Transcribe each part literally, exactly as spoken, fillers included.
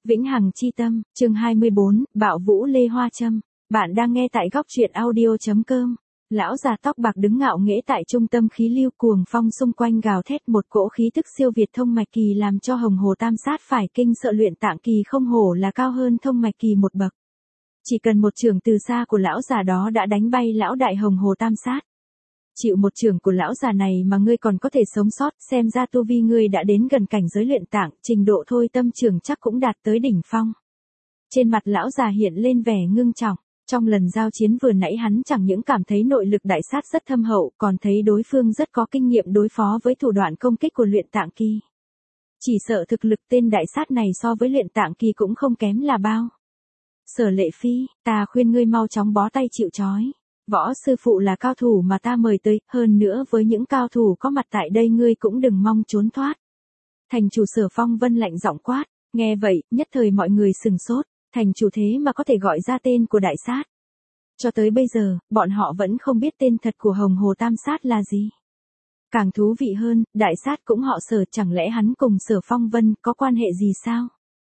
Vĩnh Hằng Chi Tâm, chương hai mươi bốn, Bạo Vũ Lê Hoa Trâm. Bạn đang nghe tại góc truyện audio chấm com. Lão già tóc bạc đứng ngạo nghễ tại trung tâm khí lưu, cuồng phong xung quanh gào thét một cỗ khí tức siêu việt thông mạch kỳ làm cho Hồng Hồ Tam Sát phải kinh sợ. Luyện tạng kỳ không hổ là cao hơn thông mạch kỳ một bậc. Chỉ cần một chưởng từ xa của lão già đó đã đánh bay lão đại Hồng Hồ Tam Sát. Chịu một chưởng của lão già này mà ngươi còn có thể sống sót, xem ra tu vi ngươi đã đến gần cảnh giới luyện tạng, trình độ thôi tâm trưởng chắc cũng đạt tới đỉnh phong. Trên mặt lão già hiện lên vẻ ngưng trọng, trong lần giao chiến vừa nãy hắn chẳng những cảm thấy nội lực đại sát rất thâm hậu, còn thấy đối phương rất có kinh nghiệm đối phó với thủ đoạn công kích của luyện tạng kỳ. Chỉ sợ thực lực tên đại sát này so với luyện tạng kỳ cũng không kém là bao. Sở Lệ Phi, ta khuyên ngươi mau chóng bó tay chịu trói. Võ sư phụ là cao thủ mà ta mời tới, hơn nữa với những cao thủ có mặt tại đây ngươi cũng đừng mong trốn thoát. Thành chủ Sở Phong Vân lạnh giọng quát, nghe vậy, nhất thời mọi người sừng sốt, thành chủ thế mà có thể gọi ra tên của đại sát. Cho tới bây giờ, bọn họ vẫn không biết tên thật của Hồng Hồ Tam Sát là gì. Càng thú vị hơn, đại sát cũng họ Sở, chẳng lẽ hắn cùng Sở Phong Vân có quan hệ gì sao?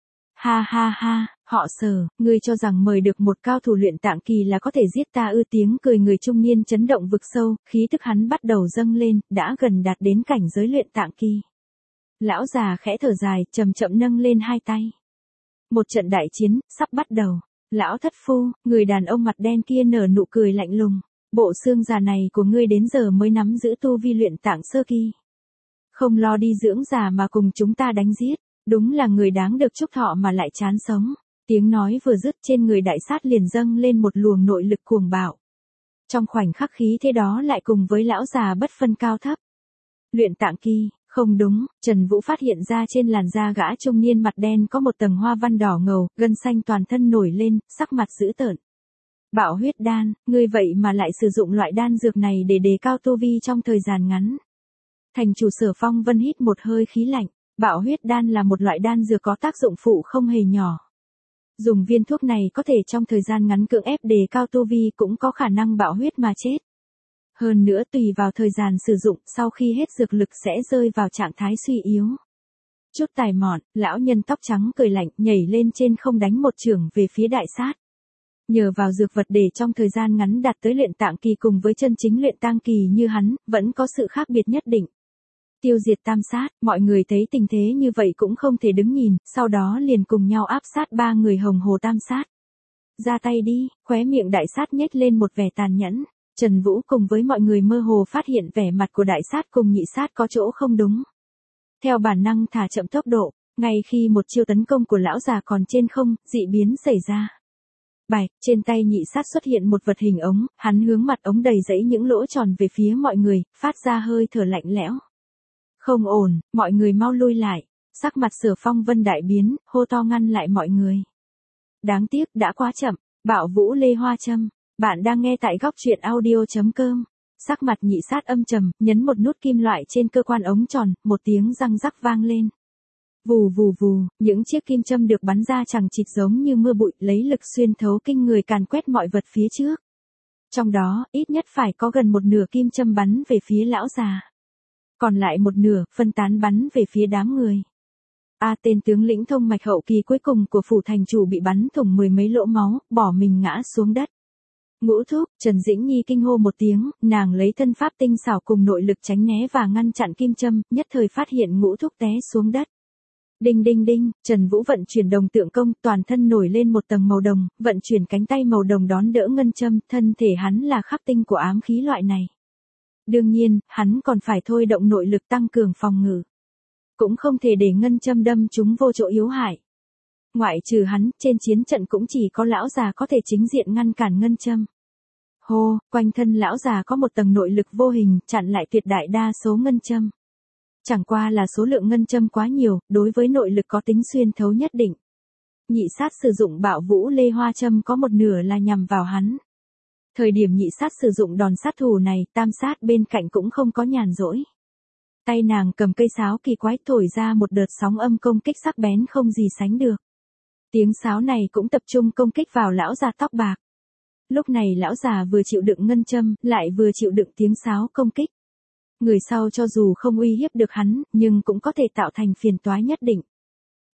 Ha ha ha, họ Sở, ngươi cho rằng mời được một cao thủ luyện tạng kỳ là có thể giết ta ư? Tiếng cười người trung niên chấn động vực sâu, khí tức hắn bắt đầu dâng lên, đã gần đạt đến cảnh giới luyện tạng kỳ. Lão già khẽ thở dài, chậm chậm nâng lên hai tay. Một trận đại chiến, sắp bắt đầu. Lão thất phu, người đàn ông mặt đen kia nở nụ cười lạnh lùng. Bộ xương già này của ngươi đến giờ mới nắm giữ tu vi luyện tạng sơ kỳ. Không lo đi dưỡng già mà cùng chúng ta đánh giết. Đúng là người đáng được chúc thọ mà lại chán sống. Tiếng nói vừa dứt, trên người đại sát liền dâng lên một luồng nội lực cuồng bạo. Trong khoảnh khắc khí thế đó lại cùng với lão già bất phân cao thấp. Luyện tạng kỳ, không đúng, Trần Vũ phát hiện ra trên làn da gã trung niên mặt đen có một tầng hoa văn đỏ ngầu, gân xanh toàn thân nổi lên, sắc mặt dữ tợn. Bạo huyết đan, ngươi vậy mà lại sử dụng loại đan dược này để đề cao tu vi trong thời gian ngắn. Thành chủ Sở Phong Vân hít một hơi khí lạnh. Bạo huyết đan là một loại đan dược có tác dụng phụ không hề nhỏ. Dùng viên thuốc này có thể trong thời gian ngắn cưỡng ép đề cao tu vi, cũng có khả năng bạo huyết mà chết. Hơn nữa tùy vào thời gian sử dụng, sau khi hết dược lực sẽ rơi vào trạng thái suy yếu. Chút tài mọn, lão nhân tóc trắng cười lạnh, nhảy lên trên không đánh một chưởng về phía đại sát. Nhờ vào dược vật để trong thời gian ngắn đạt tới luyện tạng kỳ cùng với chân chính luyện tang kỳ như hắn, vẫn có sự khác biệt nhất định. Tiêu diệt tam sát, mọi người thấy tình thế như vậy cũng không thể đứng nhìn, sau đó liền cùng nhau áp sát ba người Hồng Hồ Tam Sát. Ra tay đi, khóe miệng đại sát nhếch lên một vẻ tàn nhẫn. Trần Vũ cùng với mọi người mơ hồ phát hiện vẻ mặt của đại sát cùng nhị sát có chỗ không đúng. Theo bản năng thả chậm tốc độ, ngay khi một chiêu tấn công của lão già còn trên không, dị biến xảy ra. Bạch, trên tay nhị sát xuất hiện một vật hình ống, hắn hướng mặt ống đầy rẫy những lỗ tròn về phía mọi người, phát ra hơi thở lạnh lẽo. Không ổn, mọi người mau lui lại. Sắc mặt Sở Phong Vân đại biến, hô to ngăn lại mọi người. Đáng tiếc đã quá chậm. Bạo Vũ Lê Hoa Trâm. Bạn đang nghe tại góc truyện audio chấm com. Sắc mặt nhị sát âm trầm, nhấn một nút kim loại trên cơ quan ống tròn, một tiếng răng rắc vang lên. Vù vù vù, những chiếc kim châm được bắn ra chằng chịt giống như mưa bụi, lấy lực xuyên thấu kinh người càn quét mọi vật phía trước. Trong đó, ít nhất phải có gần một nửa kim châm bắn về phía lão già. Còn lại một nửa, phân tán bắn về phía đám người. A tên tướng lĩnh thông mạch hậu kỳ cuối cùng của phủ thành chủ bị bắn thủng mười mấy lỗ máu, bỏ mình ngã xuống đất. Ngũ thúc, Trần Dĩnh Nhi kinh hô một tiếng, nàng lấy thân pháp tinh xảo cùng nội lực tránh né và ngăn chặn kim châm, nhất thời phát hiện ngũ thúc té xuống đất. Đinh đinh đinh, Trần Vũ vận chuyển đồng tượng công, toàn thân nổi lên một tầng màu đồng, vận chuyển cánh tay màu đồng đón đỡ ngân châm, thân thể hắn là khắc tinh của ám khí loại này. Đương nhiên, hắn còn phải thôi động nội lực tăng cường phòng ngự. Cũng không thể để ngân châm đâm chúng vô chỗ yếu hại. Ngoại trừ hắn, trên chiến trận cũng chỉ có lão già có thể chính diện ngăn cản ngân châm. Hô, quanh thân lão già có một tầng nội lực vô hình, chặn lại tuyệt đại đa số ngân châm. Chẳng qua là số lượng ngân châm quá nhiều, đối với nội lực có tính xuyên thấu nhất định. Nhị sát sử dụng Bạo Vũ Lê Hoa Trâm có một nửa là nhằm vào hắn. Thời điểm nhị sát sử dụng đòn sát thủ này, tam sát bên cạnh cũng không có nhàn rỗi. Tay nàng cầm cây sáo kỳ quái thổi ra một đợt sóng âm công kích sắc bén không gì sánh được. Tiếng sáo này cũng tập trung công kích vào lão già tóc bạc. Lúc này lão già vừa chịu đựng ngân châm, lại vừa chịu đựng tiếng sáo công kích. Người sau cho dù không uy hiếp được hắn, nhưng cũng có thể tạo thành phiền toái nhất định.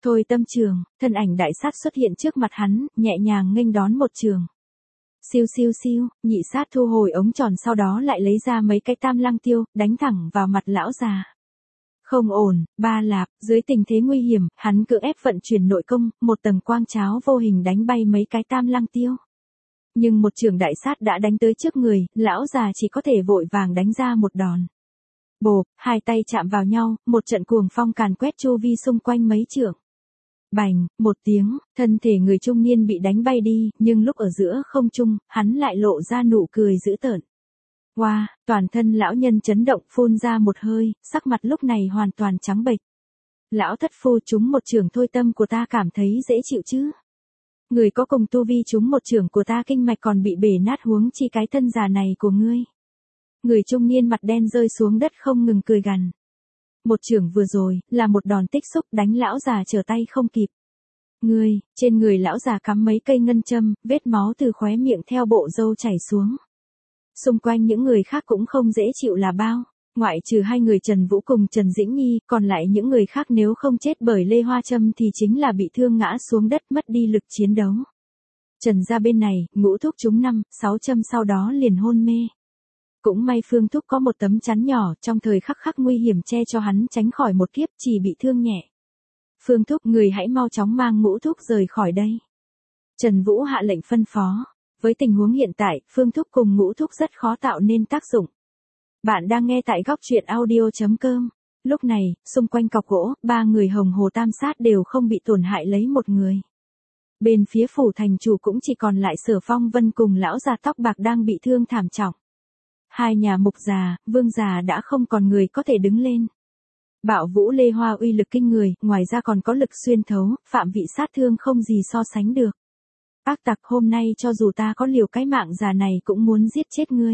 Thôi tâm trường, thân ảnh đại sát xuất hiện trước mặt hắn, nhẹ nhàng nghênh đón một trường. Siêu siêu siêu, nhị sát thu hồi ống tròn sau đó lại lấy ra mấy cái tam lăng tiêu, đánh thẳng vào mặt lão già. Không ổn, ba lạp, dưới tình thế nguy hiểm, hắn cưỡng ép vận chuyển nội công, một tầng quang cháo vô hình đánh bay mấy cái tam lăng tiêu. Nhưng một trường đại sát đã đánh tới trước người, lão già chỉ có thể vội vàng đánh ra một đòn. Bộp, hai tay chạm vào nhau, một trận cuồng phong càn quét chu vi xung quanh mấy trượng. Bành, một tiếng, thân thể người trung niên bị đánh bay đi, nhưng lúc ở giữa không trung, hắn lại lộ ra nụ cười dữ tợn. Wow, toàn thân lão nhân chấn động phun ra một hơi, sắc mặt lúc này hoàn toàn trắng bệch. Lão thất phu trúng một trường thôi tâm của ta cảm thấy dễ chịu chứ. Người có cùng tu vi trúng một trường của ta kinh mạch còn bị bể nát huống chi cái thân già này của ngươi. Người trung niên mặt đen rơi xuống đất không ngừng cười gằn. Một trường vừa rồi, là một đòn tích xúc đánh lão già trở tay không kịp. Ngươi, trên người lão già cắm mấy cây ngân châm, vết máu từ khóe miệng theo bộ râu chảy xuống. Xung quanh những người khác cũng không dễ chịu là bao. Ngoại trừ hai người Trần Vũ cùng Trần Dĩnh Nhi, còn lại những người khác nếu không chết bởi Lê Hoa Châm thì chính là bị thương ngã xuống đất mất đi lực chiến đấu. Trần gia bên này, Ngũ Thúc trúng năm, sáu châm sau đó liền hôn mê. Cũng may Phương Thúc có một tấm chắn nhỏ trong thời khắc khắc nguy hiểm che cho hắn tránh khỏi một kiếp chỉ bị thương nhẹ. Phương Thúc người hãy mau chóng mang Ngũ Thúc rời khỏi đây. Trần Vũ hạ lệnh phân phó. Với tình huống hiện tại, Phương Thúc cùng Ngũ Thúc rất khó tạo nên tác dụng. Bạn đang nghe tại góc truyện audio.com. Lúc này, xung quanh cọc gỗ, ba người Hồng Hồ Tam Sát đều không bị tổn hại lấy một người. Bên phía phủ thành chủ cũng chỉ còn lại Sở Phong Vân cùng lão già tóc bạc đang bị thương thảm trọng. Hai nhà Mục già, Vương già đã không còn người có thể đứng lên. Bạo Vũ Lê Hoa uy lực kinh người, ngoài ra còn có lực xuyên thấu, phạm vị sát thương không gì so sánh được. Ác tặc, hôm nay cho dù ta có liều cái mạng già này cũng muốn giết chết ngươi.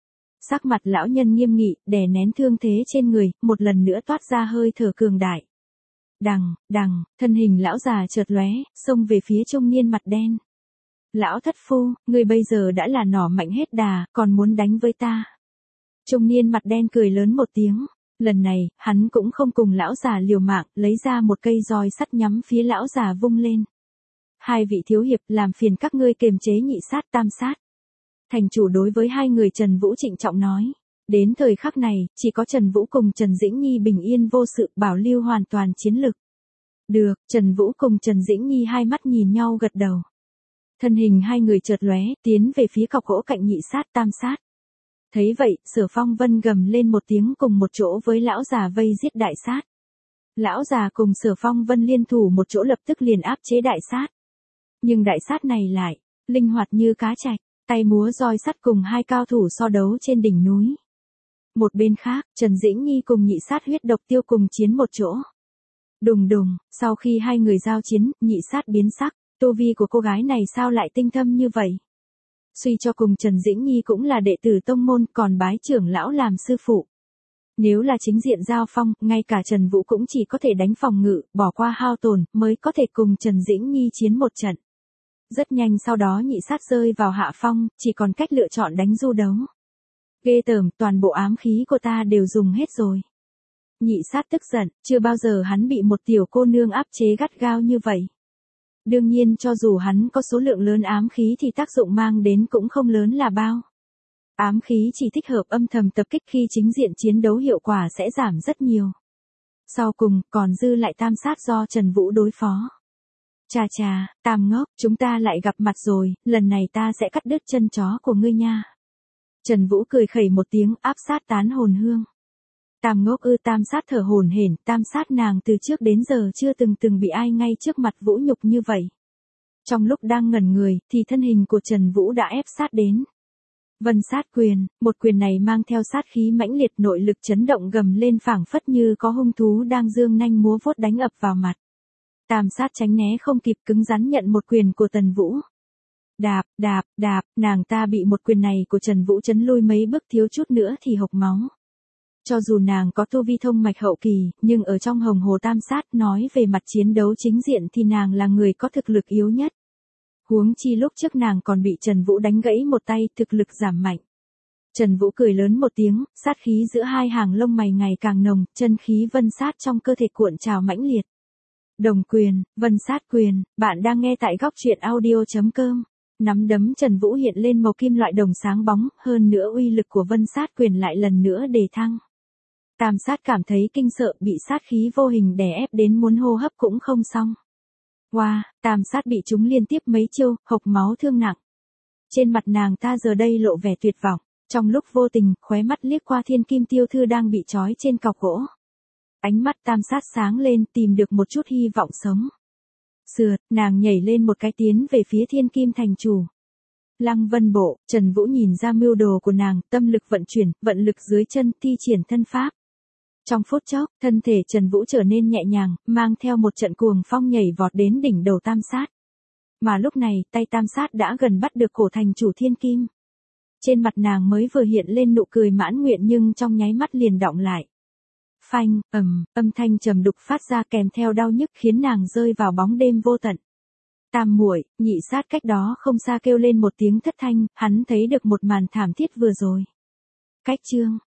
Sắc mặt lão nhân nghiêm nghị, đè nén thương thế trên người, một lần nữa toát ra hơi thở cường đại. Đằng, đằng, thân hình lão già chợt lóe, xông về phía trung niên mặt đen. Lão thất phu, ngươi bây giờ đã là nỏ mạnh hết đà, còn muốn đánh với ta. Trung niên mặt đen cười lớn một tiếng. Lần này, hắn cũng không cùng lão già liều mạng, lấy ra một cây roi sắt nhắm phía lão già vung lên. Hai vị thiếu hiệp làm phiền các ngươi kiềm chế nhị sát tam sát. Thành chủ đối với hai người Trần Vũ trịnh trọng nói. Đến thời khắc này, chỉ có Trần Vũ cùng Trần Dĩnh Nhi bình yên vô sự bảo lưu hoàn toàn chiến lực. Được, Trần Vũ cùng Trần Dĩnh Nhi hai mắt nhìn nhau gật đầu. Thân hình hai người chợt lóe, tiến về phía cọc gỗ cạnh nhị sát tam sát. Thấy vậy, Sở Phong Vân gầm lên một tiếng cùng một chỗ với lão già vây giết đại sát. Lão già cùng Sở Phong Vân liên thủ một chỗ lập tức liền áp chế đại sát. Nhưng đại sát này lại, linh hoạt như cá trạch, tay múa roi sắt cùng hai cao thủ so đấu trên đỉnh núi. Một bên khác, Trần Dĩnh Nhi cùng nhị sát huyết độc tiêu cùng chiến một chỗ. Đùng đùng, sau khi hai người giao chiến, nhị sát biến sắc, tu vi của cô gái này sao lại tinh thâm như vậy? Suy cho cùng Trần Dĩnh Nhi cũng là đệ tử tông môn, còn bái trưởng lão làm sư phụ. Nếu là chính diện giao phong, ngay cả Trần Vũ cũng chỉ có thể đánh phòng ngự, bỏ qua hao tổn, mới có thể cùng Trần Dĩnh Nhi chiến một trận. Rất nhanh sau đó nhị sát rơi vào hạ phong, chỉ còn cách lựa chọn đánh du đấu. Ghê tởm, toàn bộ ám khí của ta đều dùng hết rồi. Nhị sát tức giận, chưa bao giờ hắn bị một tiểu cô nương áp chế gắt gao như vậy. Đương nhiên cho dù hắn có số lượng lớn ám khí thì tác dụng mang đến cũng không lớn là bao. Ám khí chỉ thích hợp âm thầm tập kích, khi chính diện chiến đấu hiệu quả sẽ giảm rất nhiều. Sau cùng, còn dư lại tam sát do Trần Vũ đối phó. Chà chà, Tam ngốc, chúng ta lại gặp mặt rồi, lần này ta sẽ cắt đứt chân chó của ngươi nha. Trần Vũ cười khẩy một tiếng, áp sát tán hồn hương. Tam ngốc ư? Tam sát thở hổn hển, tam sát nàng từ trước đến giờ chưa từng từng bị ai ngay trước mặt vũ nhục như vậy. Trong lúc đang ngẩn người, thì thân hình của Trần Vũ đã ép sát đến. Vân sát quyền, một quyền này mang theo sát khí mãnh liệt, nội lực chấn động gầm lên phảng phất như có hung thú đang dương nanh múa vuốt đánh ập vào mặt. Tam sát tránh né không kịp, cứng rắn nhận một quyền của Tần Vũ. Đạp, đạp, đạp, nàng ta bị một quyền này của Trần Vũ chấn lui mấy bước, thiếu chút nữa thì hộc máu. Cho dù nàng có tu vi thông mạch hậu kỳ, nhưng ở trong Hồng Hồ Tam Sát nói về mặt chiến đấu chính diện thì nàng là người có thực lực yếu nhất. Huống chi lúc trước nàng còn bị Trần Vũ đánh gãy một tay, thực lực giảm mạnh. Trần Vũ cười lớn một tiếng, sát khí giữa hai hàng lông mày ngày càng nồng, chân khí vân sát trong cơ thể cuộn trào mãnh liệt. Đồng quyền, vân sát quyền, bạn đang nghe tại góc truyện audio.com. Nắm đấm Trần Vũ hiện lên màu kim loại đồng sáng bóng, hơn nữa uy lực của vân sát quyền lại lần nữa đề thăng. Tam sát cảm thấy kinh sợ, bị sát khí vô hình đè ép đến muốn hô hấp cũng không xong. Wow, tam sát bị chúng liên tiếp mấy chiêu, hộc máu thương nặng. Trên mặt nàng ta giờ đây lộ vẻ tuyệt vọng, trong lúc vô tình, khóe mắt liếc qua thiên kim tiêu thư đang bị trói trên cọc gỗ. Ánh mắt tam sát sáng lên, tìm được một chút hy vọng sống. Sượt, nàng nhảy lên một cái tiến về phía thiên kim thành chủ. Lăng Vân Bộ, Trần Vũ nhìn ra mưu đồ của nàng, tâm lực vận chuyển, vận lực dưới chân, thi triển thân pháp. Trong phút chốc, thân thể Trần Vũ trở nên nhẹ nhàng, mang theo một trận cuồng phong nhảy vọt đến đỉnh đầu tam sát. Mà lúc này, tay tam sát đã gần bắt được cổ thành chủ thiên kim. Trên mặt nàng mới vừa hiện lên nụ cười mãn nguyện nhưng trong nháy mắt liền đọng lại. Phanh, ầm, âm thanh trầm đục phát ra kèm theo đau nhức khiến nàng rơi vào bóng đêm vô tận. Tam muội, nhị sát cách đó không xa kêu lên một tiếng thất thanh, hắn thấy được một màn thảm thiết vừa rồi. Cách chương,